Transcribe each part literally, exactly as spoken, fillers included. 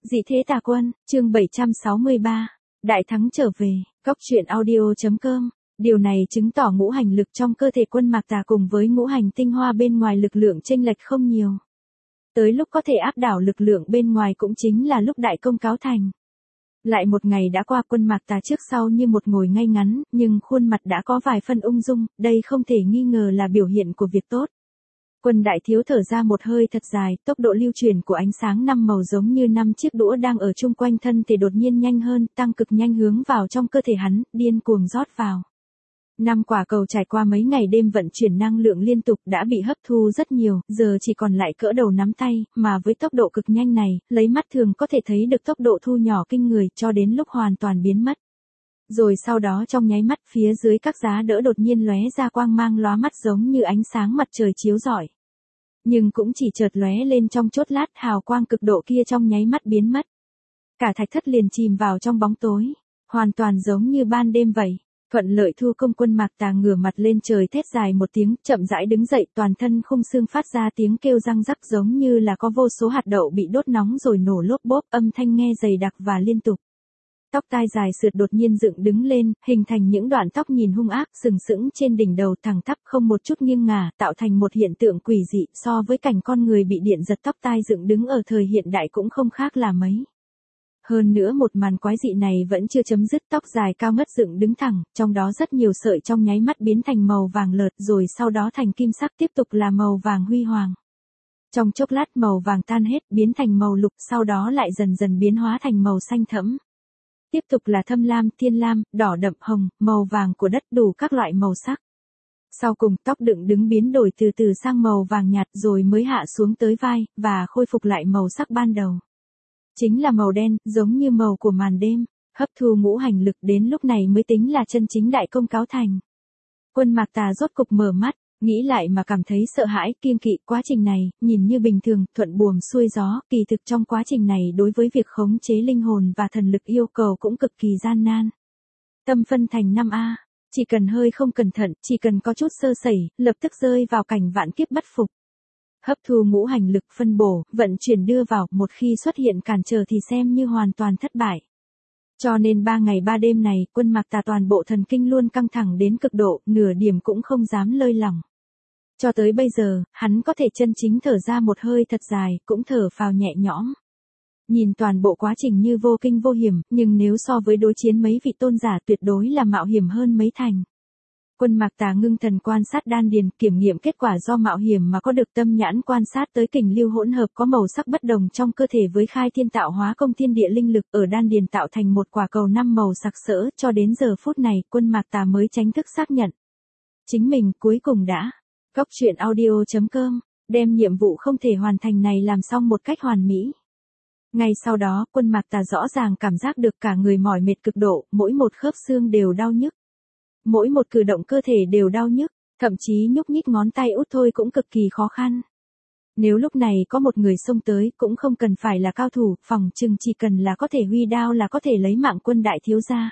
Dị thế tà quân, chương bảy trăm sáu mươi ba, đại thắng trở về, góc truyện audio.com. Điều này chứng tỏ ngũ hành lực trong cơ thể quân mạc tà cùng với ngũ hành tinh hoa bên ngoài lực lượng chênh lệch không nhiều. Tới lúc có thể áp đảo lực lượng bên ngoài cũng chính là lúc đại công cáo thành. Lại một ngày đã qua, quân mạc tà trước sau như một ngồi ngay ngắn, nhưng khuôn mặt đã có vài phân ung dung, đây không thể nghi ngờ là biểu hiện của việc tốt. Quân đại thiếu thở ra một hơi thật dài, tốc độ lưu truyền của ánh sáng năm màu giống như năm chiếc đũa đang ở chung quanh thân thể đột nhiên nhanh hơn, tăng cực nhanh hướng vào trong cơ thể hắn, điên cuồng rót vào. Năm quả cầu trải qua mấy ngày đêm vận chuyển năng lượng liên tục đã bị hấp thu rất nhiều, giờ chỉ còn lại cỡ đầu nắm tay, mà với tốc độ cực nhanh này, lấy mắt thường có thể thấy được tốc độ thu nhỏ kinh người cho đến lúc hoàn toàn biến mất. Rồi sau đó trong nháy mắt phía dưới các giá đỡ đột nhiên lóe ra quang mang lóa mắt giống như ánh sáng mặt trời chiếu rọi. Nhưng cũng chỉ chợt lóe lên trong chốt lát, hào quang cực độ kia trong nháy mắt biến mất. Cả thạch thất liền chìm vào trong bóng tối, hoàn toàn giống như ban đêm vậy. Thuận lợi thu công, quân mạc tà ngửa mặt lên trời thét dài một tiếng, chậm rãi đứng dậy, toàn thân khung xương phát ra tiếng kêu răng rắc giống như là có vô số hạt đậu bị đốt nóng rồi nổ lốp bốp, âm thanh nghe dày đặc và liên tục. Tóc tai dài sượt đột nhiên dựng đứng lên, hình thành những đoạn tóc nhìn hung ác, sừng sững trên đỉnh đầu thẳng tắp không một chút nghiêng ngả, tạo thành một hiện tượng quỷ dị, so với cảnh con người bị điện giật tóc tai dựng đứng ở thời hiện đại cũng không khác là mấy. Hơn nữa một màn quái dị này vẫn chưa chấm dứt, tóc dài cao ngất dựng đứng thẳng, trong đó rất nhiều sợi trong nháy mắt biến thành màu vàng lợt rồi sau đó thành kim sắc, tiếp tục là màu vàng huy hoàng. Trong chốc lát màu vàng tan hết, biến thành màu lục, sau đó lại dần dần biến hóa thành màu xanh thẫm. Tiếp tục là thâm lam, thiên lam, đỏ đậm, hồng, màu vàng của đất, đủ các loại màu sắc. Sau cùng tóc đựng đứng biến đổi từ từ sang màu vàng nhạt rồi mới hạ xuống tới vai, và khôi phục lại màu sắc ban đầu. Chính là màu đen, giống như màu của màn đêm, hấp thu ngũ hành lực đến lúc này mới tính là chân chính đại công cáo thành. Quân mạc tà rốt cục mở mắt, nghĩ lại mà cảm thấy sợ hãi, kiêng kỵ. Quá trình này, nhìn như bình thường, thuận buồm xuôi gió, kỳ thực trong quá trình này đối với việc khống chế linh hồn và thần lực yêu cầu cũng cực kỳ gian nan. Tâm phân thành năm A, chỉ cần hơi không cẩn thận, chỉ cần có chút sơ sẩy, lập tức rơi vào cảnh vạn kiếp bất phục. Hấp thu ngũ hành lực, phân bổ, vận chuyển đưa vào, một khi xuất hiện cản trở thì xem như hoàn toàn thất bại. Cho nên ba ngày ba đêm này, quân mạc tà toàn bộ thần kinh luôn căng thẳng đến cực độ, nửa điểm cũng không dám lơi lỏng. Cho tới bây giờ, hắn có thể chân chính thở ra một hơi thật dài, cũng thở phào nhẹ nhõm. Nhìn toàn bộ quá trình như vô kinh vô hiểm, nhưng nếu so với đối chiến mấy vị tôn giả tuyệt đối là mạo hiểm hơn mấy thành. Quân mạc tà ngưng thần quan sát đan điền, kiểm nghiệm kết quả do mạo hiểm mà có được tâm nhãn quan sát tới kình lưu hỗn hợp có màu sắc bất đồng trong cơ thể với khai thiên tạo hóa công thiên địa linh lực ở đan điền tạo thành một quả cầu năm màu sặc sỡ. Cho đến giờ phút này, quân mạc tà mới chính thức xác nhận. Chính mình cuối cùng đã, góc truyện audio.com, đem nhiệm vụ không thể hoàn thành này làm xong một cách hoàn mỹ. Ngay sau đó, quân mạc tà rõ ràng cảm giác được cả người mỏi mệt cực độ, mỗi một khớp xương đều đau nhức. Mỗi một cử động cơ thể đều đau nhức, thậm chí nhúc nhích ngón tay út thôi cũng cực kỳ khó khăn. Nếu lúc này có một người xông tới cũng không cần phải là cao thủ, phòng chừng chỉ cần là có thể huy đao là có thể lấy mạng quân đại thiếu gia.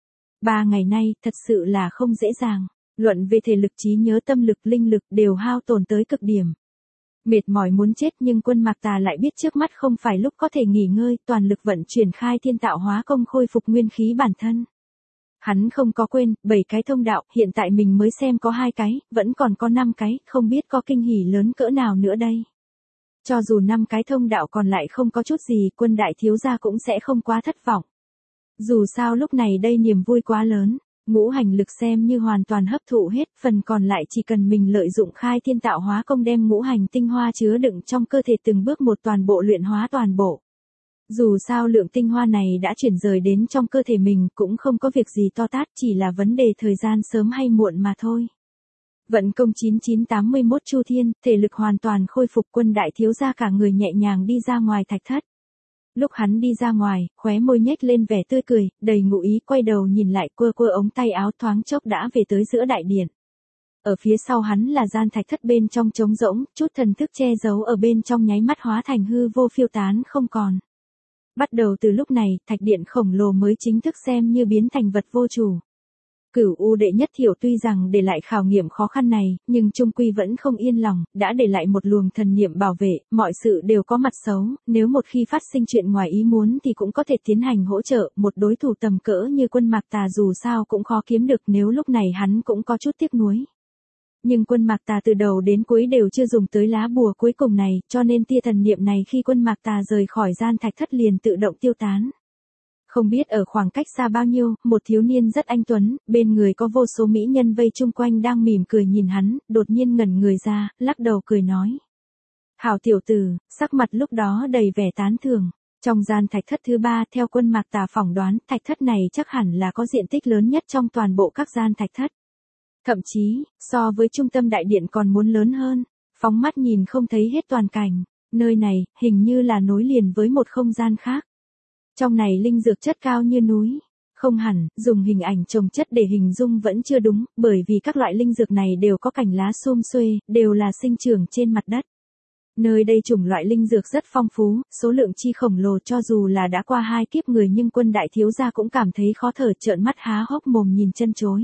Ba ngày nay, thật sự là không dễ dàng, luận về thể lực, trí nhớ, tâm lực, linh lực đều hao tổn tới cực điểm. Mệt mỏi muốn chết, nhưng quân mạc tà lại biết trước mắt không phải lúc có thể nghỉ ngơi, toàn lực vận chuyển khai thiên tạo hóa công khôi phục nguyên khí bản thân. Hắn không có quên, bảy cái thông đạo, hiện tại mình mới xem có hai cái, vẫn còn có năm cái, không biết có kinh hỉ lớn cỡ nào nữa đây. Cho dù năm cái thông đạo còn lại không có chút gì, quân đại thiếu gia cũng sẽ không quá thất vọng. Dù sao lúc này đây niềm vui quá lớn, ngũ hành lực xem như hoàn toàn hấp thụ hết, phần còn lại chỉ cần mình lợi dụng khai thiên tạo hóa công đem ngũ hành tinh hoa chứa đựng trong cơ thể từng bước một toàn bộ luyện hóa toàn bộ. Dù sao lượng tinh hoa này đã chuyển rời đến trong cơ thể mình cũng không có việc gì to tát, chỉ là vấn đề thời gian sớm hay muộn mà thôi. Vận công chín chín tám mươi mốt chu thiên, thể lực hoàn toàn khôi phục, quân đại thiếu gia cả người nhẹ nhàng đi ra ngoài thạch thất. Lúc hắn đi ra ngoài, khóe môi nhếch lên vẻ tươi cười, đầy ngụ ý, quay đầu nhìn lại, quơ quơ ống tay áo, thoáng chốc đã về tới giữa đại điện. Ở phía sau hắn là gian thạch thất bên trong trống rỗng, chút thần thức che giấu ở bên trong nháy mắt hóa thành hư vô phiêu tán không còn. Bắt đầu từ lúc này, thạch điện khổng lồ mới chính thức xem như biến thành vật vô chủ. Cửu U đệ nhất thiểu tuy rằng để lại khảo nghiệm khó khăn này, nhưng trung quy vẫn không yên lòng, đã để lại một luồng thần niệm bảo vệ, mọi sự đều có mặt xấu, nếu một khi phát sinh chuyện ngoài ý muốn thì cũng có thể tiến hành hỗ trợ, một đối thủ tầm cỡ như Quân Mạc Tà dù sao cũng khó kiếm được, nếu lúc này hắn cũng có chút tiếc nuối. Nhưng Quân Mạc Tà từ đầu đến cuối đều chưa dùng tới lá bùa cuối cùng này, cho nên tia thần niệm này khi Quân Mạc Tà rời khỏi gian thạch thất liền tự động tiêu tán. Không biết ở khoảng cách xa bao nhiêu, một thiếu niên rất anh tuấn, bên người có vô số mỹ nhân vây chung quanh đang mỉm cười nhìn hắn, đột nhiên ngẩn người ra, lắc đầu cười nói. Hảo tiểu tử, sắc mặt lúc đó đầy vẻ tán thưởng. Trong gian thạch thất thứ ba theo Quân Mạc Tà phỏng đoán, thạch thất này chắc hẳn là có diện tích lớn nhất trong toàn bộ các gian thạch thất. Thậm chí, so với trung tâm đại điện còn muốn lớn hơn, phóng mắt nhìn không thấy hết toàn cảnh, nơi này, hình như là nối liền với một không gian khác. Trong này linh dược chất cao như núi. Không hẳn, dùng hình ảnh trồng chất để hình dung vẫn chưa đúng, bởi vì các loại linh dược này đều có cành lá sum xuê, đều là sinh trưởng trên mặt đất. Nơi đây chủng loại linh dược rất phong phú, số lượng chi khổng lồ, cho dù là đã qua hai kiếp người nhưng Quân đại thiếu gia cũng cảm thấy khó thở, trợn mắt há hốc mồm nhìn chân chối.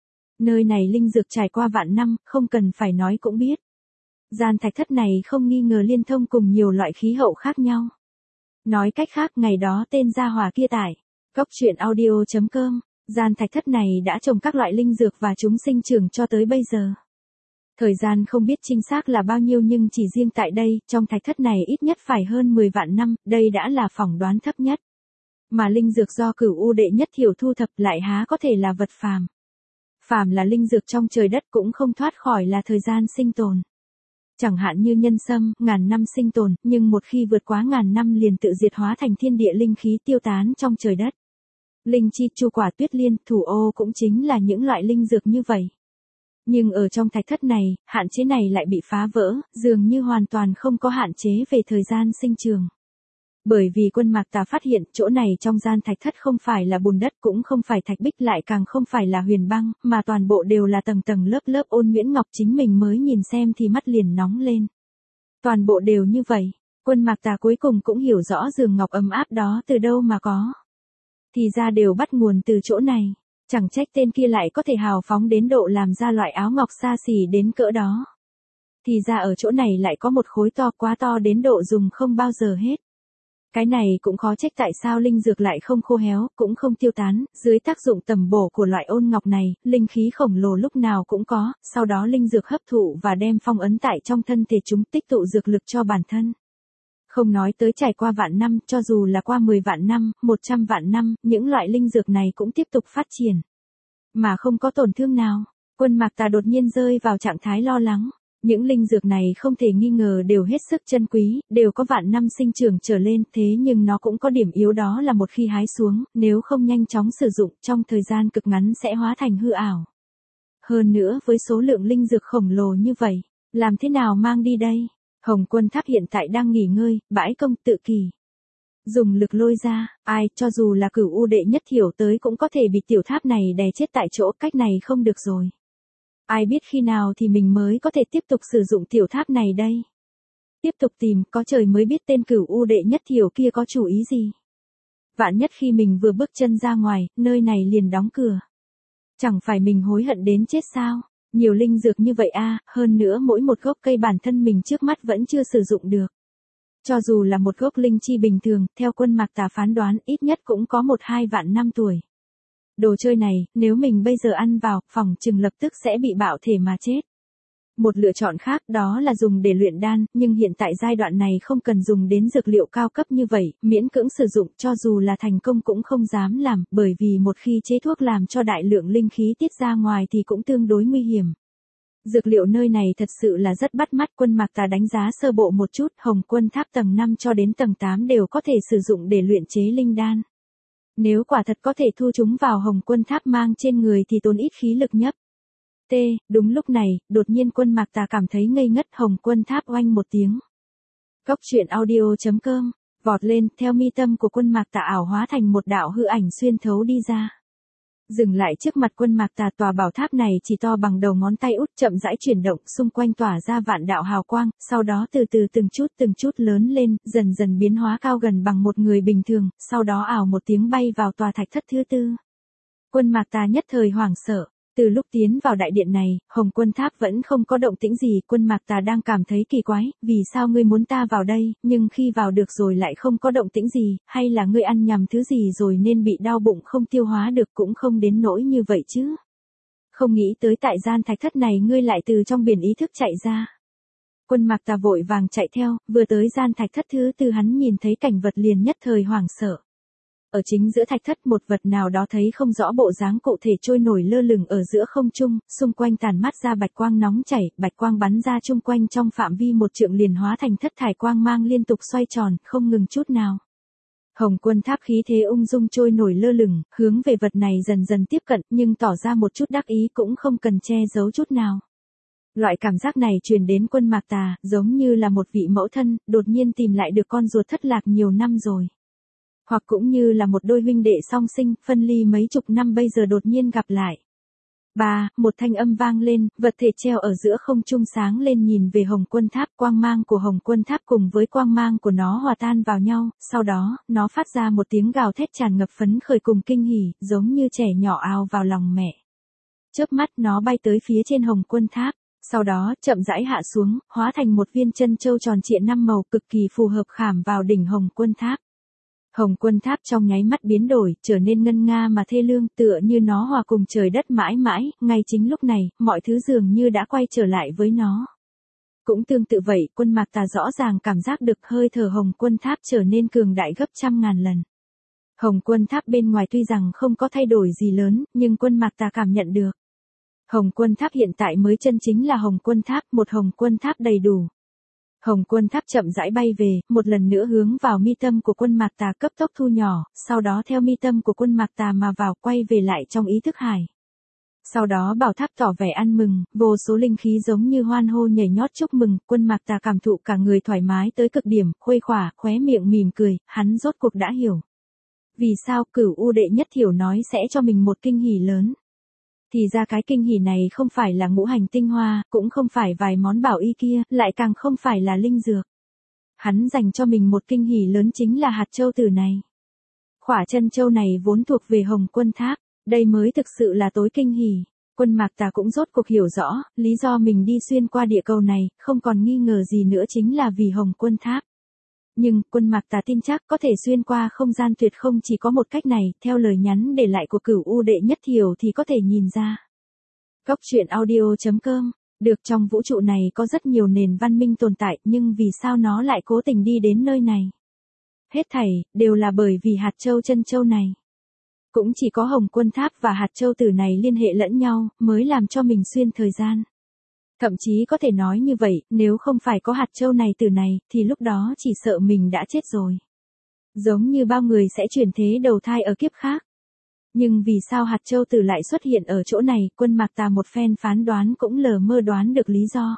Nơi này linh dược trải qua vạn năm, không cần phải nói cũng biết. Gian thạch thất này không nghi ngờ liên thông cùng nhiều loại khí hậu khác nhau. Nói cách khác, ngày đó tên gia hỏa kia tải, cốc truyện audio chấm com, gian thạch thất này đã trồng các loại linh dược và chúng sinh trưởng cho tới bây giờ. Thời gian không biết chính xác là bao nhiêu nhưng chỉ riêng tại đây, trong thạch thất này ít nhất phải hơn mười vạn năm, đây đã là phỏng đoán thấp nhất. Mà linh dược do Cửu U đệ nhất thiểu thu thập lại há có thể là vật phàm. Phàm là linh dược trong trời đất cũng không thoát khỏi là thời gian sinh tồn. Chẳng hạn như nhân sâm, ngàn năm sinh tồn, nhưng một khi vượt quá ngàn năm liền tự diệt hóa thành thiên địa linh khí tiêu tán trong trời đất. Linh chi, chu quả, tuyết liên, thủ ô cũng chính là những loại linh dược như vậy. Nhưng ở trong thạch thất này, hạn chế này lại bị phá vỡ, dường như hoàn toàn không có hạn chế về thời gian sinh trường. Bởi vì Quân Mạc Tà phát hiện chỗ này trong gian thạch thất không phải là bùn đất, cũng không phải thạch bích, lại càng không phải là huyền băng, mà toàn bộ đều là tầng tầng lớp lớp ôn nhuyễn ngọc, chính mình mới nhìn xem thì mắt liền nóng lên. Toàn bộ đều như vậy, Quân Mạc Tà cuối cùng cũng hiểu rõ giường ngọc ấm áp đó từ đâu mà có. Thì ra đều bắt nguồn từ chỗ này, chẳng trách tên kia lại có thể hào phóng đến độ làm ra loại áo ngọc xa xỉ đến cỡ đó. Thì ra ở chỗ này lại có một khối to, quá to đến độ dùng không bao giờ hết. Cái này cũng khó trách tại sao linh dược lại không khô héo, cũng không tiêu tán, dưới tác dụng tầm bổ của loại ôn ngọc này, linh khí khổng lồ lúc nào cũng có, sau đó linh dược hấp thụ và đem phong ấn tại trong thân thể chúng, tích tụ dược lực cho bản thân. Không nói tới trải qua vạn năm, cho dù là qua mười vạn năm, một trăm vạn năm, những loại linh dược này cũng tiếp tục phát triển. Mà không có tổn thương nào, Quân Mạc Tà đột nhiên rơi vào trạng thái lo lắng. Những linh dược này không thể nghi ngờ đều hết sức chân quý, đều có vạn năm sinh trưởng trở lên, thế nhưng nó cũng có điểm yếu, đó là một khi hái xuống, nếu không nhanh chóng sử dụng, trong thời gian cực ngắn sẽ hóa thành hư ảo. Hơn nữa với số lượng linh dược khổng lồ như vậy, làm thế nào mang đi đây? Hồng Quân Tháp hiện tại đang nghỉ ngơi, bãi công tự kỳ. Dùng lực lôi ra, ai, cho dù là Cửu U đệ nhất thiểu tới cũng có thể bị tiểu tháp này đè chết tại chỗ, cách này không được rồi. Ai biết khi nào thì mình mới có thể tiếp tục sử dụng tiểu tháp này đây. Tiếp tục tìm, có trời mới biết tên Cửu U đệ nhất thiểu kia có chủ ý gì. Vạn nhất khi mình vừa bước chân ra ngoài, nơi này liền đóng cửa. Chẳng phải mình hối hận đến chết sao? Nhiều linh dược như vậy a, hơn nữa mỗi một gốc cây bản thân mình trước mắt vẫn chưa sử dụng được. Cho dù là một gốc linh chi bình thường, theo Quân Mạc Tà phán đoán, ít nhất cũng có một hai vạn năm tuổi. Đồ chơi này, nếu mình bây giờ ăn vào, phỏng chừng lập tức sẽ bị bạo thể mà chết. Một lựa chọn khác đó là dùng để luyện đan, nhưng hiện tại giai đoạn này không cần dùng đến dược liệu cao cấp như vậy, miễn cưỡng sử dụng, cho dù là thành công cũng không dám làm, bởi vì một khi chế thuốc làm cho đại lượng linh khí tiết ra ngoài thì cũng tương đối nguy hiểm. Dược liệu nơi này thật sự là rất bắt mắt. Quân Mạc Tà đánh giá sơ bộ một chút, Hồng Quân Tháp tầng năm cho đến tầng tám đều có thể sử dụng để luyện chế linh đan. Nếu quả thật có thể thu chúng vào Hồng Quân Tháp mang trên người thì tốn ít khí lực nhấp. T, đúng lúc này, đột nhiên Quân Mạc Tà cảm thấy ngây ngất, Hồng Quân Tháp oanh một tiếng. Cốc truyện audio chấm com, vọt lên, theo mi tâm của Quân Mạc Tà ảo hóa thành một đạo hư ảnh xuyên thấu đi ra. Dừng lại trước mặt Quân Mạc Tà, tòa bảo tháp này chỉ to bằng đầu ngón tay út, chậm rãi chuyển động, xung quanh tỏa ra vạn đạo hào quang, sau đó từ từ từng chút từng chút lớn lên, dần dần biến hóa cao gần bằng một người bình thường, sau đó ảo một tiếng bay vào tòa thạch thất thứ tư. Quân Mạc Tà nhất thời hoảng sợ. Từ lúc tiến vào đại điện này, Hồng Quân Tháp vẫn không có động tĩnh gì, Quân Mạc Tà đang cảm thấy kỳ quái, vì sao ngươi muốn ta vào đây, nhưng khi vào được rồi lại không có động tĩnh gì, hay là ngươi ăn nhầm thứ gì rồi nên bị đau bụng không tiêu hóa được, cũng không đến nỗi như vậy chứ. Không nghĩ tới tại gian thạch thất này ngươi lại từ trong biển ý thức chạy ra. Quân Mạc Tà vội vàng chạy theo, vừa tới gian thạch thất thứ tư hắn nhìn thấy cảnh vật liền nhất thời hoảng sợ. Ở chính giữa thạch thất một vật nào đó thấy không rõ bộ dáng cụ thể trôi nổi lơ lửng ở giữa không trung, xung quanh tàn mát ra bạch quang nóng chảy, bạch quang bắn ra chung quanh trong phạm vi một trượng liền hóa thành thất thải quang mang liên tục xoay tròn, không ngừng chút nào. Hồng Quân Tháp khí thế ung dung trôi nổi lơ lửng, hướng về vật này dần dần tiếp cận, nhưng tỏ ra một chút đắc ý cũng không cần che giấu chút nào. Loại cảm giác này truyền đến Quân Mạc Tà, giống như là một vị mẫu thân, đột nhiên tìm lại được con ruột thất lạc nhiều năm rồi. Hoặc cũng như là một đôi huynh đệ song sinh, phân ly mấy chục năm bây giờ đột nhiên gặp lại. Ba, một thanh âm vang lên, vật thể treo ở giữa không trung sáng lên nhìn về Hồng Quân Tháp, quang mang của Hồng Quân Tháp cùng với quang mang của nó hòa tan vào nhau, sau đó, nó phát ra một tiếng gào thét tràn ngập phấn khởi cùng kinh hỉ, giống như trẻ nhỏ ào vào lòng mẹ. Chớp mắt nó bay tới phía trên Hồng Quân Tháp, sau đó chậm rãi hạ xuống, hóa thành một viên chân châu tròn trịa năm màu cực kỳ phù hợp khảm vào đỉnh Hồng Quân Tháp. Hồng Quân Tháp trong nháy mắt biến đổi, trở nên ngân nga mà thê lương, tựa như nó hòa cùng trời đất mãi mãi, ngay chính lúc này, mọi thứ dường như đã quay trở lại với nó. Cũng tương tự vậy, Quân Mạc Tà rõ ràng cảm giác được hơi thở Hồng Quân Tháp trở nên cường đại gấp trăm ngàn lần. Hồng Quân Tháp bên ngoài tuy rằng không có thay đổi gì lớn, nhưng Quân Mạc Tà cảm nhận được. Hồng Quân Tháp hiện tại mới chân chính là Hồng Quân Tháp, một Hồng Quân Tháp đầy đủ. Hồng Quân Tháp chậm rãi bay về, một lần nữa hướng vào mi tâm của Quân Mạc Tà cấp tốc thu nhỏ, sau đó theo mi tâm của Quân Mạc Tà mà vào quay về lại trong ý thức hải. Sau đó bảo tháp tỏ vẻ ăn mừng, vô số linh khí giống như hoan hô nhảy nhót chúc mừng, Quân Mạc Tà cảm thụ cả người thoải mái tới cực điểm, khuây khỏa, khóe miệng mỉm cười, hắn rốt cuộc đã hiểu. Vì sao Cửu U đệ nhất thiểu nói sẽ cho mình một kinh hỉ lớn. Thì ra cái kinh hỉ này không phải là ngũ hành tinh hoa, cũng không phải vài món bảo y kia, lại càng không phải là linh dược. Hắn dành cho mình một kinh hỉ lớn chính là hạt châu tử này. Khỏa chân châu này vốn thuộc về Hồng Quân Tháp, đây mới thực sự là tối kinh hỉ. Quân Mạc Tà cũng rốt cuộc hiểu rõ, lý do mình đi xuyên qua địa cầu này, không còn nghi ngờ gì nữa chính là vì Hồng Quân Tháp. Nhưng, Quân Mạc Tà tin chắc có thể xuyên qua không gian tuyệt không chỉ có một cách này, theo lời nhắn để lại của Cửu U đệ nhất thiểu thì có thể nhìn ra. Góc truyện audio chấm com, được trong vũ trụ này có rất nhiều nền văn minh tồn tại, nhưng vì sao nó lại cố tình đi đến nơi này? Hết thảy, đều là bởi vì hạt châu chân châu này. Cũng chỉ có Hồng Quân Tháp và hạt châu tử này liên hệ lẫn nhau, mới làm cho mình xuyên thời gian. Thậm chí có thể nói như vậy, nếu không phải có hạt châu này tử này, thì lúc đó chỉ sợ mình đã chết rồi. Giống như bao người sẽ chuyển thế đầu thai ở kiếp khác. Nhưng vì sao hạt châu tử lại xuất hiện ở chỗ này, Quân Mạc Tà một phen phán đoán cũng lờ mơ đoán được lý do.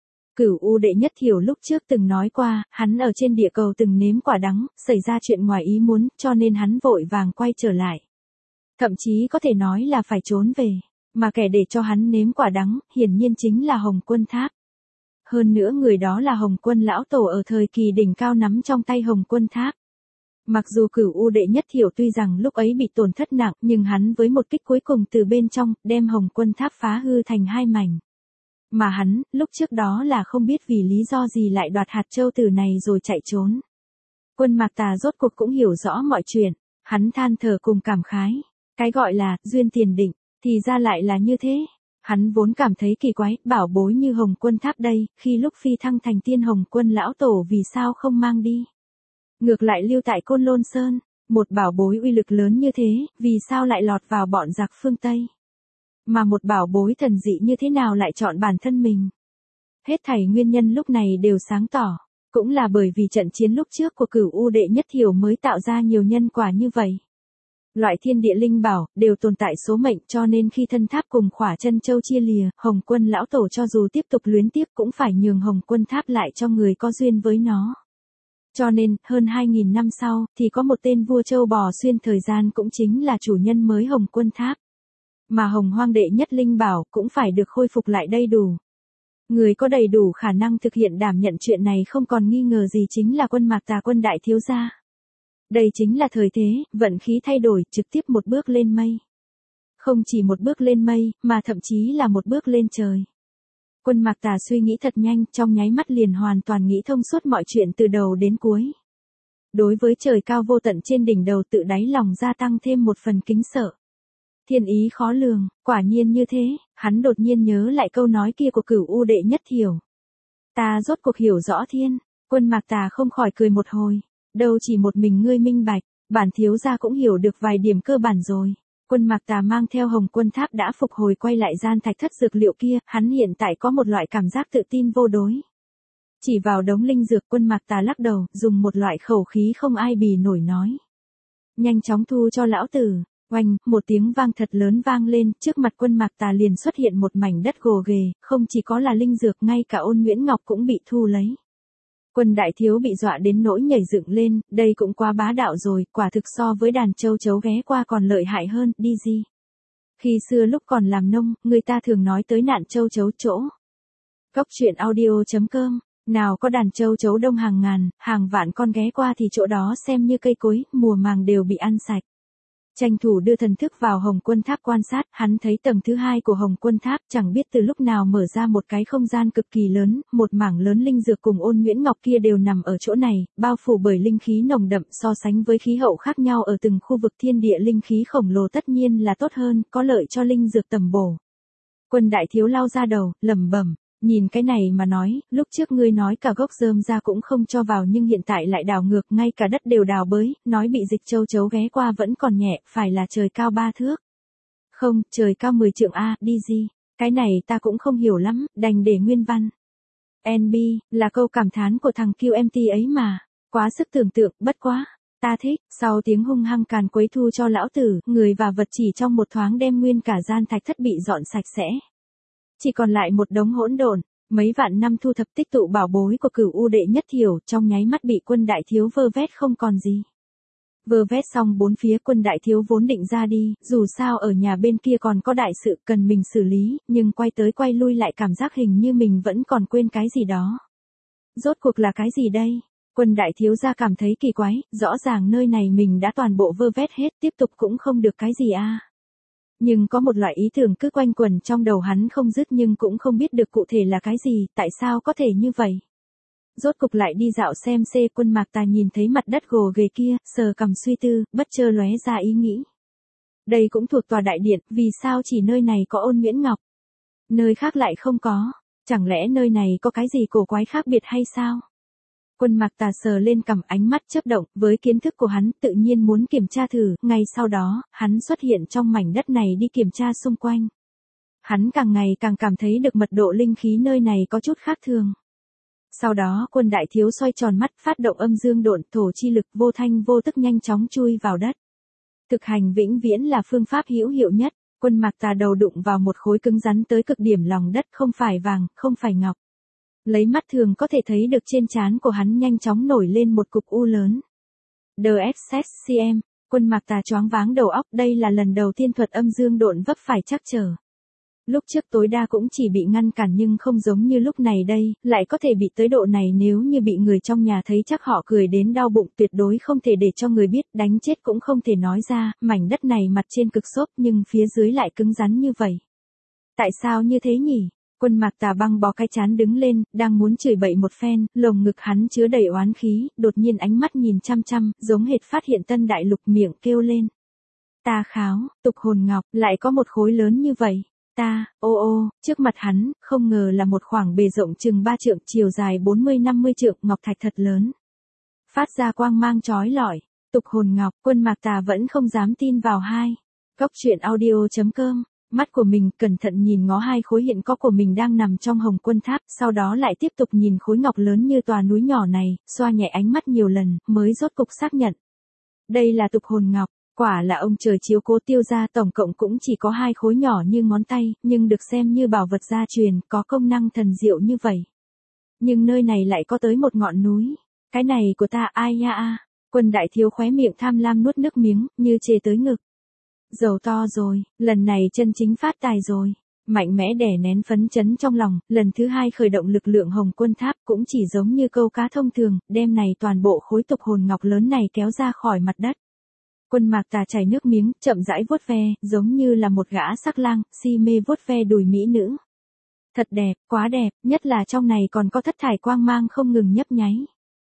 Cửu U đệ nhất thiểu lúc trước từng nói qua, hắn ở trên địa cầu từng nếm quả đắng, xảy ra chuyện ngoài ý muốn, cho nên hắn vội vàng quay trở lại. Thậm chí có thể nói là phải trốn về. Mà kẻ để cho hắn nếm quả đắng, hiển nhiên chính là Hồng Quân Tháp. Hơn nữa người đó là Hồng Quân lão tổ ở thời kỳ đỉnh cao nắm trong tay Hồng Quân Tháp. Mặc dù Cửu U đệ nhất thiểu tuy rằng lúc ấy bị tổn thất nặng, nhưng hắn với một kích cuối cùng từ bên trong, đem Hồng Quân Tháp phá hư thành hai mảnh. Mà hắn, lúc trước đó là không biết vì lý do gì lại đoạt hạt châu tử này rồi chạy trốn. Quân Mạc Tà rốt cuộc cũng hiểu rõ mọi chuyện, hắn than thở cùng cảm khái. Cái gọi là, duyên tiền định. Thì ra lại là như thế. Hắn vốn cảm thấy kỳ quái, bảo bối như Hồng Quân Tháp đây, khi lúc phi thăng thành tiên Hồng Quân lão tổ vì sao không mang đi. Ngược lại lưu tại Côn Lôn Sơn, một bảo bối uy lực lớn như thế, vì sao lại lọt vào bọn giặc phương Tây. Mà một bảo bối thần dị như thế nào lại chọn bản thân mình. Hết thảy nguyên nhân lúc này đều sáng tỏ, cũng là bởi vì trận chiến lúc trước của Cửu U đệ nhất thiểu mới tạo ra nhiều nhân quả như vậy. Loại thiên địa linh bảo, đều tồn tại số mệnh cho nên khi thân tháp cùng khỏa chân châu chia lìa, Hồng Quân lão tổ cho dù tiếp tục luyến tiếp cũng phải nhường Hồng Quân Tháp lại cho người có duyên với nó. Cho nên, hơn hai nghìn năm sau, thì có một tên vua châu bò xuyên thời gian cũng chính là chủ nhân mới Hồng Quân Tháp. Mà Hồng Hoang đệ nhất linh bảo cũng phải được khôi phục lại đầy đủ. Người có đầy đủ khả năng thực hiện đảm nhận chuyện này không còn nghi ngờ gì chính là Quân Mạc Tà Quân đại thiếu gia. Đây chính là thời thế, vận khí thay đổi, trực tiếp một bước lên mây. Không chỉ một bước lên mây, mà thậm chí là một bước lên trời. Quân Mạc Tà suy nghĩ thật nhanh, trong nháy mắt liền hoàn toàn nghĩ thông suốt mọi chuyện từ đầu đến cuối. Đối với trời cao vô tận trên đỉnh đầu tự đáy lòng gia tăng thêm một phần kính sợ. Thiên ý khó lường, quả nhiên như thế, hắn đột nhiên nhớ lại câu nói kia của Cửu U đệ nhất thiểu. Ta rốt cuộc hiểu rõ thiên, Quân Mạc Tà không khỏi cười một hồi, đâu chỉ một mình ngươi minh bạch, bản thiếu gia cũng hiểu được vài điểm cơ bản rồi. Quân Mạc Tà mang theo Hồng Quân Tháp đã phục hồi quay lại gian thạch thất dược liệu kia, hắn hiện tại có một loại cảm giác tự tin vô đối. Chỉ vào đống linh dược, Quân Mạc Tà lắc đầu, dùng một loại khẩu khí không ai bì nổi nói. Nhanh chóng thu cho lão tử. Oanh, một tiếng vang thật lớn vang lên, trước mặt Quân Mạc Tà liền xuất hiện một mảnh đất gồ ghề, không chỉ có là linh dược, ngay cả Ôn Nguyễn Ngọc cũng bị thu lấy. Quân đại thiếu bị dọa đến nỗi nhảy dựng lên, đây cũng quá bá đạo rồi, quả thực so với đàn châu chấu ghé qua còn lợi hại hơn, đi gì. Khi xưa lúc còn làm nông, người ta thường nói tới nạn châu chấu chỗ. Cốc truyện audio chấm com, nào có đàn châu chấu đông hàng ngàn, hàng vạn con ghé qua thì chỗ đó xem như cây cối, mùa màng đều bị ăn sạch. Tranh thủ đưa thần thức vào Hồng Quân Tháp quan sát, hắn thấy tầng thứ hai của Hồng Quân Tháp, chẳng biết từ lúc nào mở ra một cái không gian cực kỳ lớn, một mảng lớn linh dược cùng Ôn Nguyễn Ngọc kia đều nằm ở chỗ này, bao phủ bởi linh khí nồng đậm, so sánh với khí hậu khác nhau ở từng khu vực thiên địa linh khí khổng lồ tất nhiên là tốt hơn, có lợi cho linh dược tầm bổ. Quân đại thiếu lao ra đầu, lẩm bẩm. Nhìn cái này mà nói, lúc trước ngươi nói cả gốc rơm ra cũng không cho vào nhưng hiện tại lại đào ngược, ngay cả đất đều đào bới, nói bị dịch châu chấu ghé qua vẫn còn nhẹ, phải là trời cao ba thước. Không, trời cao mười trượng a, đi gì, cái này ta cũng không hiểu lắm, đành để nguyên văn. en bê, là câu cảm thán của thằng Q M T ấy mà, quá sức tưởng tượng, bất quá. Ta thích, sau tiếng hung hăng càn quấy thu cho lão tử, người và vật chỉ trong một thoáng đem nguyên cả gian thạch thất bị dọn sạch sẽ. Chỉ còn lại một đống hỗn độn, mấy vạn năm thu thập tích tụ bảo bối của Cửu U đệ nhất thiểu, trong nháy mắt bị Quân đại thiếu vơ vét không còn gì. Vơ vét xong bốn phía, Quân đại thiếu vốn định ra đi, dù sao ở nhà bên kia còn có đại sự cần mình xử lý, nhưng quay tới quay lui lại cảm giác hình như mình vẫn còn quên cái gì đó. Rốt cuộc là cái gì đây? Quân đại thiếu gia cảm thấy kỳ quái, rõ ràng nơi này mình đã toàn bộ vơ vét hết, tiếp tục cũng không được cái gì a. Nhưng có một loại ý tưởng cứ quanh quẩn trong đầu hắn không dứt nhưng cũng không biết được cụ thể là cái gì, tại sao có thể như vậy. Rốt cục lại đi dạo xem xê, Quân Mạc Tà nhìn thấy mặt đất gồ ghề kia, sờ cằm suy tư, bất chợt lóe ra ý nghĩ. Đây cũng thuộc tòa đại điện, vì sao chỉ nơi này có Ôn Nguyễn Ngọc? Nơi khác lại không có, chẳng lẽ nơi này có cái gì cổ quái khác biệt hay sao? Quân Mạc Tà sờ lên cằm, ánh mắt chớp động, với kiến thức của hắn tự nhiên muốn kiểm tra thử, ngay sau đó, hắn xuất hiện trong mảnh đất này đi kiểm tra xung quanh. Hắn càng ngày càng cảm thấy được mật độ linh khí nơi này có chút khác thường. Sau đó Quân đại thiếu xoay tròn mắt, phát động âm dương độn thổ chi lực, vô thanh vô tức nhanh chóng chui vào đất. Thực hành vĩnh viễn là phương pháp hữu hiệu nhất. Quân Mạc Tà đầu đụng vào một khối cứng rắn tới cực điểm lòng đất, không phải vàng, không phải ngọc. Lấy mắt thường có thể thấy được trên trán của hắn nhanh chóng nổi lên một cục u lớn. đê ét ét xê em, Quân Mạc Tà choáng váng đầu óc, đây là lần đầu tiên thuật âm dương độn vấp phải trắc trở. Lúc trước tối đa cũng chỉ bị ngăn cản nhưng không giống như lúc này đây, lại có thể bị tới độ này, nếu như bị người trong nhà thấy chắc họ cười đến đau bụng, tuyệt đối không thể để cho người biết, đánh chết cũng không thể nói ra, mảnh đất này mặt trên cực xốp nhưng phía dưới lại cứng rắn như vậy. Tại sao như thế nhỉ? Quân Mạc Tà băng bó cái chán đứng lên, đang muốn chửi bậy một phen, lồng ngực hắn chứa đầy oán khí, đột nhiên ánh mắt nhìn chăm chăm, giống hệt phát hiện tân đại lục, miệng kêu lên. Ta kháo, tục hồn ngọc, lại có một khối lớn như vậy. Ta, ô ô, trước mặt hắn, không ngờ là một khoảng bề rộng chừng ba trượng, chiều dài bốn mươi năm mươi trượng, ngọc thạch thật lớn. Phát ra quang mang chói lọi, tục hồn ngọc, Quân Mạc Tà vẫn không dám tin vào hai. Cốc truyện audio chấm com. Mắt của mình cẩn thận nhìn ngó hai khối hiện có của mình đang nằm trong Hồng Quân Tháp, sau đó lại tiếp tục nhìn khối ngọc lớn như tòa núi nhỏ này, xoa nhẹ ánh mắt nhiều lần, mới rốt cục xác nhận. Đây là tục hồn ngọc, quả là ông trời chiếu cố Tiêu gia, tổng cộng cũng chỉ có hai khối nhỏ như ngón tay, nhưng được xem như bảo vật gia truyền, có công năng thần diệu như vậy. Nhưng nơi này lại có tới một ngọn núi, cái này của ta ai nha a. Quân đại thiếu khóe miệng tham lam nuốt nước miếng, như chê tới ngực. Giàu to rồi, lần này chân chính phát tài rồi. Mạnh mẽ đè nén phấn chấn trong lòng, lần thứ hai khởi động lực lượng Hồng Quân Tháp, cũng chỉ giống như câu cá thông thường, đem này toàn bộ khối tục hồn ngọc lớn này kéo ra khỏi mặt đất. Quân Mạc Tà chảy nước miếng, chậm rãi vuốt ve, giống như là một gã sắc lang, si mê vuốt ve đùi mỹ nữ. Thật đẹp, quá đẹp, nhất là trong này còn có thất thải quang mang không ngừng nhấp nháy.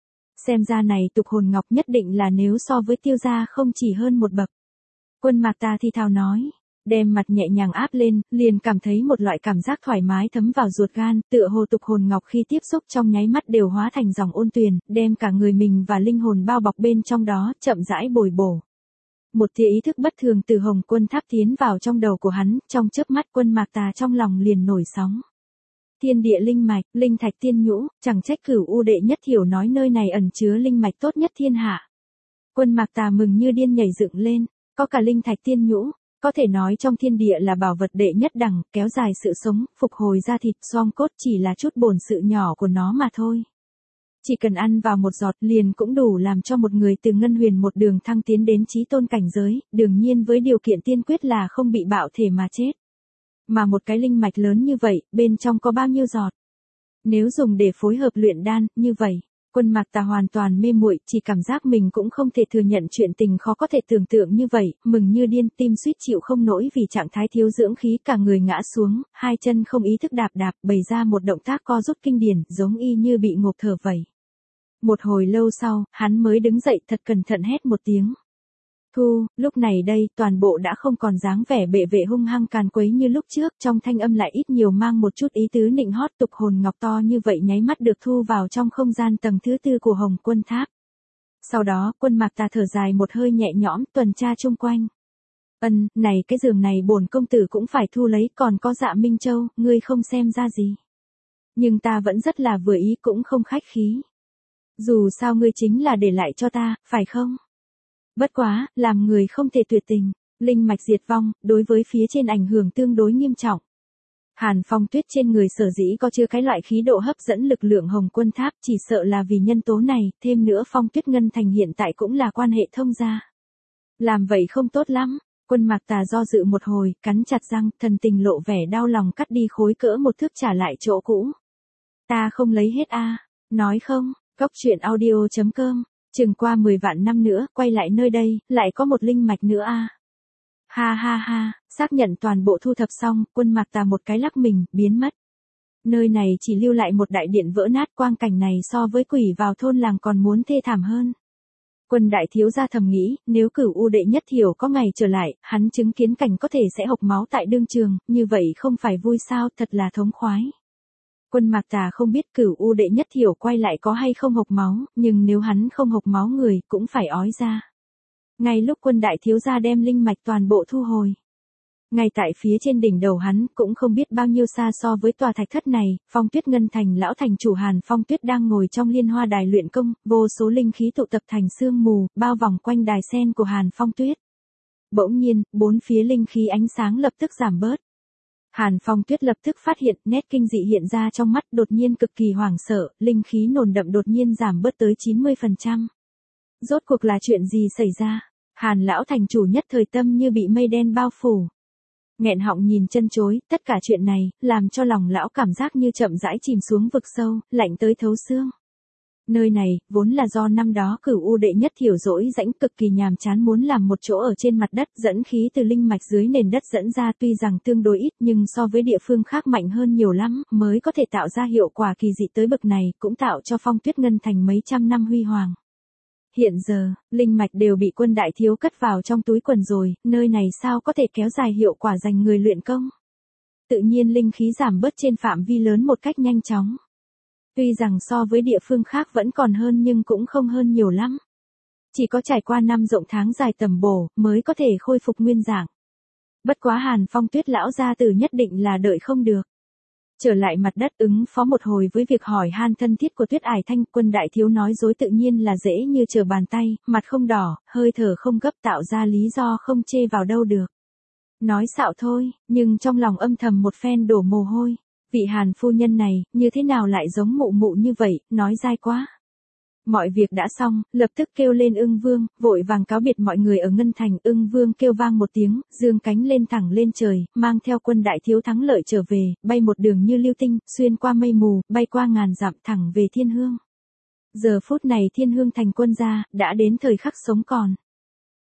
Xem ra này tục hồn ngọc nhất định là nếu so với tiêu gia không chỉ hơn một bậc. Quân Mạc Tà thì thào nói, đem mặt nhẹ nhàng áp lên, liền cảm thấy một loại cảm giác thoải mái thấm vào ruột gan, tựa hồ tục hồn ngọc khi tiếp xúc trong nháy mắt đều hóa thành dòng ôn tuyền, đem cả người mình và linh hồn bao bọc bên trong đó, chậm rãi bồi bổ. Một tia ý thức bất thường từ Hồng Quân Tháp tiến vào trong đầu của hắn, trong chớp mắt Quân Mạc Tà trong lòng liền nổi sóng. Thiên địa linh mạch, linh thạch tiên nhũ, chẳng trách Cửu U đệ nhất thiểu nói nơi này ẩn chứa linh mạch tốt nhất thiên hạ. Quân Mạc Tà mừng như điên nhảy dựng lên, có cả linh thạch tiên nhũ, có thể nói trong thiên địa là bảo vật đệ nhất đẳng, kéo dài sự sống, phục hồi da thịt, xương cốt chỉ là chút bổn sự nhỏ của nó mà thôi. Chỉ cần ăn vào một giọt liền cũng đủ làm cho một người từ ngân huyền một đường thăng tiến đến chí tôn cảnh giới, đương nhiên với điều kiện tiên quyết là không bị bạo thể mà chết. Mà một cái linh mạch lớn như vậy, bên trong có bao nhiêu giọt? Nếu dùng để phối hợp luyện đan, như vậy, Quân Mạc Tà hoàn toàn mê muội, chỉ cảm giác mình cũng không thể thừa nhận chuyện tình khó có thể tưởng tượng như vậy, mừng như điên, tim suýt chịu không nổi vì trạng thái thiếu dưỡng khí, cả người ngã xuống, hai chân không ý thức đạp đạp, bày ra một động tác co rút kinh điển, giống y như bị ngộp thở vậy. Một hồi lâu sau, hắn mới đứng dậy thật cẩn thận hét một tiếng. Thu, lúc này đây, toàn bộ đã không còn dáng vẻ bệ vệ hung hăng càn quấy như lúc trước, trong thanh âm lại ít nhiều mang một chút ý tứ nịnh hót, tục hồn ngọc to như vậy nháy mắt được thu vào trong không gian tầng thứ tư của Hồng Quân Tháp. Sau đó, Quân Mạc Tà thở dài một hơi nhẹ nhõm, tuần tra chung quanh. Ân, này cái giường này bổn công tử cũng phải thu lấy, còn có Dạ Minh Châu, ngươi không xem ra gì. Nhưng ta vẫn rất là vừa ý, cũng không khách khí. Dù sao ngươi chính là để lại cho ta, phải không? Bất quá, làm người không thể tuyệt tình, linh mạch diệt vong, đối với phía trên ảnh hưởng tương đối nghiêm trọng. Hàn Phong Tuyết trên người sở dĩ có chứa cái loại khí độ hấp dẫn lực lượng Hồng Quân Tháp, chỉ sợ là vì nhân tố này, thêm nữa Phong Tuyết Ngân Thành hiện tại cũng là quan hệ thông gia. Làm vậy không tốt lắm, Quân Mạc Tà do dự một hồi, cắn chặt răng, thần tình lộ vẻ đau lòng cắt đi khối cỡ một thước trả lại chỗ cũ. Ta không lấy hết a, nói không, góc truyện audio chấm com. Chừng qua mười vạn năm nữa, quay lại nơi đây, lại có một linh mạch nữa a. À. Ha ha ha, xác nhận toàn bộ thu thập xong, Quân Mạc Tà một cái lắc mình, biến mất. Nơi này chỉ lưu lại một đại điện vỡ nát, quang cảnh này so với quỷ vào thôn làng còn muốn thê thảm hơn. Quân đại thiếu gia thầm nghĩ, nếu Cửu U đệ nhất thiểu có ngày trở lại, hắn chứng kiến cảnh có thể sẽ hộc máu tại đương trường, như vậy không phải vui sao, thật là thống khoái. Quân Mạc Tà không biết Cửu U đệ nhất thiểu quay lại có hay không hộc máu, nhưng nếu hắn không hộc máu người, cũng phải ói ra. Ngay lúc Quân đại thiếu gia đem linh mạch toàn bộ thu hồi. Ngay tại phía trên đỉnh đầu hắn, cũng không biết bao nhiêu xa so với tòa thạch thất này, Phong Tuyết Ngân Thành lão thành chủ Hàn Phong Tuyết đang ngồi trong liên hoa đài luyện công, vô số linh khí tụ tập thành sương mù, bao vòng quanh đài sen của Hàn Phong Tuyết. Bỗng nhiên, bốn phía linh khí ánh sáng lập tức giảm bớt. Hàn Phong Tuyết lập tức phát hiện nét kinh dị hiện ra trong mắt, đột nhiên cực kỳ hoảng sợ, linh khí nồn đậm đột nhiên giảm bớt tới chín mươi phần trăm. Rốt cuộc là chuyện gì xảy ra? Hàn lão thành chủ nhất thời tâm như bị mây đen bao phủ. Nghẹn họng nhìn chân chối, tất cả chuyện này, làm cho lòng lão cảm giác như chậm rãi chìm xuống vực sâu, lạnh tới thấu xương. Nơi này, vốn là do năm đó Cửu U đệ nhất thiểu dỗi rãnh cực kỳ nhàm chán muốn làm một chỗ ở trên mặt đất, dẫn khí từ linh mạch dưới nền đất dẫn ra, tuy rằng tương đối ít nhưng so với địa phương khác mạnh hơn nhiều lắm, mới có thể tạo ra hiệu quả kỳ dị tới bậc này, cũng tạo cho Phong Tuyết Ngân Thành mấy trăm năm huy hoàng. Hiện giờ, linh mạch đều bị Quân đại thiếu cất vào trong túi quần rồi, nơi này sao có thể kéo dài hiệu quả dành người luyện công. Tự nhiên linh khí giảm bớt trên phạm vi lớn một cách nhanh chóng. Tuy rằng so với địa phương khác vẫn còn hơn nhưng cũng không hơn nhiều lắm. Chỉ có trải qua năm rộng tháng dài tầm bổ, mới có thể khôi phục nguyên dạng. Bất quá Hàn Phong Tuyết lão gia tử nhất định là đợi không được. Trở lại mặt đất ứng phó một hồi với việc hỏi han thân thiết của Tuyết Ải Thanh, Quân đại thiếu nói dối tự nhiên là dễ như trở bàn tay, mặt không đỏ, hơi thở không gấp, tạo ra lý do không chê vào đâu được. Nói xạo thôi, nhưng trong lòng âm thầm một phen đổ mồ hôi. Vị Hàn phu nhân này, như thế nào lại giống mụ mụ như vậy, nói dai quá. Mọi việc đã xong, lập tức kêu lên Ưng Vương, vội vàng cáo biệt mọi người ở Ngân Thành. Ưng Vương kêu vang một tiếng, dương cánh lên thẳng lên trời, mang theo Quân đại thiếu thắng lợi trở về, bay một đường như lưu tinh, xuyên qua mây mù, bay qua ngàn dặm thẳng về Thiên Hương. Giờ phút này Thiên Hương thành Quân gia, đã đến thời khắc sống còn.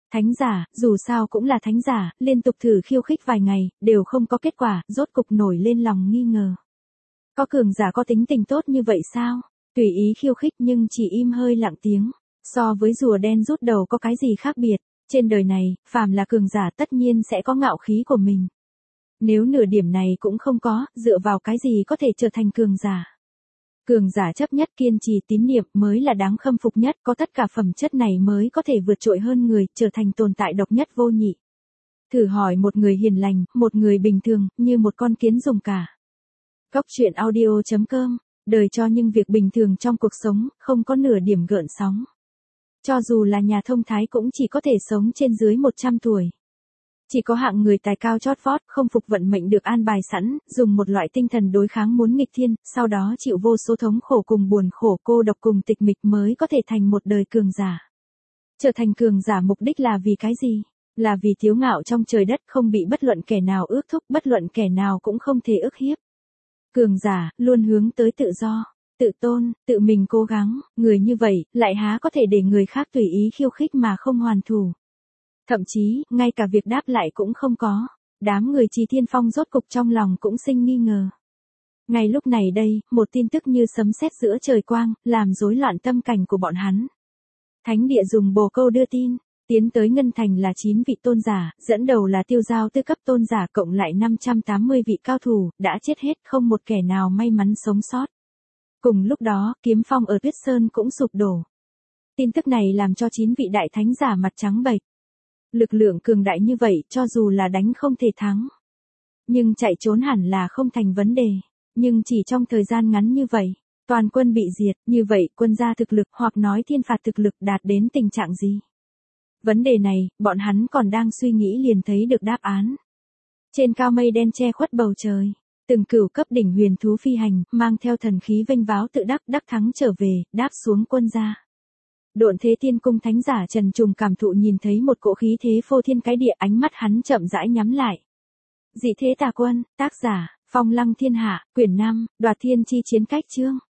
Thánh giả, dù sao cũng là thánh giả, liên tục thử khiêu khích vài ngày, đều không có kết quả, rốt cục nổi lên lòng nghi ngờ. Có cường giả có tính tình tốt như vậy sao? Tùy ý khiêu khích nhưng chỉ im hơi lặng tiếng. So với rùa đen rút đầu có cái gì khác biệt? Trên đời này, phàm là cường giả tất nhiên sẽ có ngạo khí của mình. Nếu nửa điểm này cũng không có, dựa vào cái gì có thể trở thành cường giả? Cường giả chấp nhất, kiên trì, tín niệm mới là đáng khâm phục nhất, có tất cả phẩm chất này mới có thể vượt trội hơn người, trở thành tồn tại độc nhất vô nhị. Thử hỏi một người hiền lành, một người bình thường, như một con kiến dùng cả. Góc truyện audio chấm com, đời cho những việc bình thường trong cuộc sống, không có nửa điểm gợn sóng. Cho dù là nhà thông thái cũng chỉ có thể sống trên dưới một trăm tuổi. Chỉ có hạng người tài cao chót vót, không phục vận mệnh được an bài sẵn, dùng một loại tinh thần đối kháng muốn nghịch thiên, sau đó chịu vô số thống khổ cùng buồn khổ, cô độc cùng tịch mịch mới có thể thành một đời cường giả. Trở thành cường giả mục đích là vì cái gì? Là vì kiêu ngạo trong trời đất, không bị bất luận kẻ nào ước thúc, bất luận kẻ nào cũng không thể ức hiếp. Cường giả, luôn hướng tới tự do, tự tôn, tự mình cố gắng, người như vậy, lại há có thể để người khác tùy ý khiêu khích mà không hoàn thủ. Thậm chí, ngay cả việc đáp lại cũng không có. Đám người Trì Thiên Phong rốt cục trong lòng cũng sinh nghi ngờ. Ngay lúc này đây, một tin tức như sấm sét giữa trời quang, làm rối loạn tâm cảnh của bọn hắn. Thánh địa dùng bồ câu đưa tin, tiến tới Ngân Thành là chín vị tôn giả, dẫn đầu là Tiêu Giao tư cấp tôn giả cộng lại năm trăm tám mươi vị cao thủ, đã chết hết, không một kẻ nào may mắn sống sót. Cùng lúc đó, Kiếm Phong ở Tuyết Sơn cũng sụp đổ. Tin tức này làm cho chín vị đại thánh giả mặt trắng bệch. Lực lượng cường đại như vậy, cho dù là đánh không thể thắng. Nhưng chạy trốn hẳn là không thành vấn đề. Nhưng chỉ trong thời gian ngắn như vậy, toàn quân bị diệt, như vậy quân gia thực lực hoặc nói thiên phạt thực lực đạt đến tình trạng gì? Vấn đề này, bọn hắn còn đang suy nghĩ liền thấy được đáp án. Trên cao mây đen che khuất bầu trời, từng cửu cấp đỉnh huyền thú phi hành, mang theo thần khí vênh váo tự đắc đắc thắng trở về, đáp xuống quân gia. Độn Thế Tiên Cung thánh giả Trần Trùng cảm thụ nhìn thấy một cỗ khí thế phô thiên cái địa, ánh mắt hắn chậm rãi nhắm lại. Dị thế tà quân, tác giả, Phong Lăng Thiên Hạ, quyển năm, Đoạt Thiên Chi Chiến Cách chương.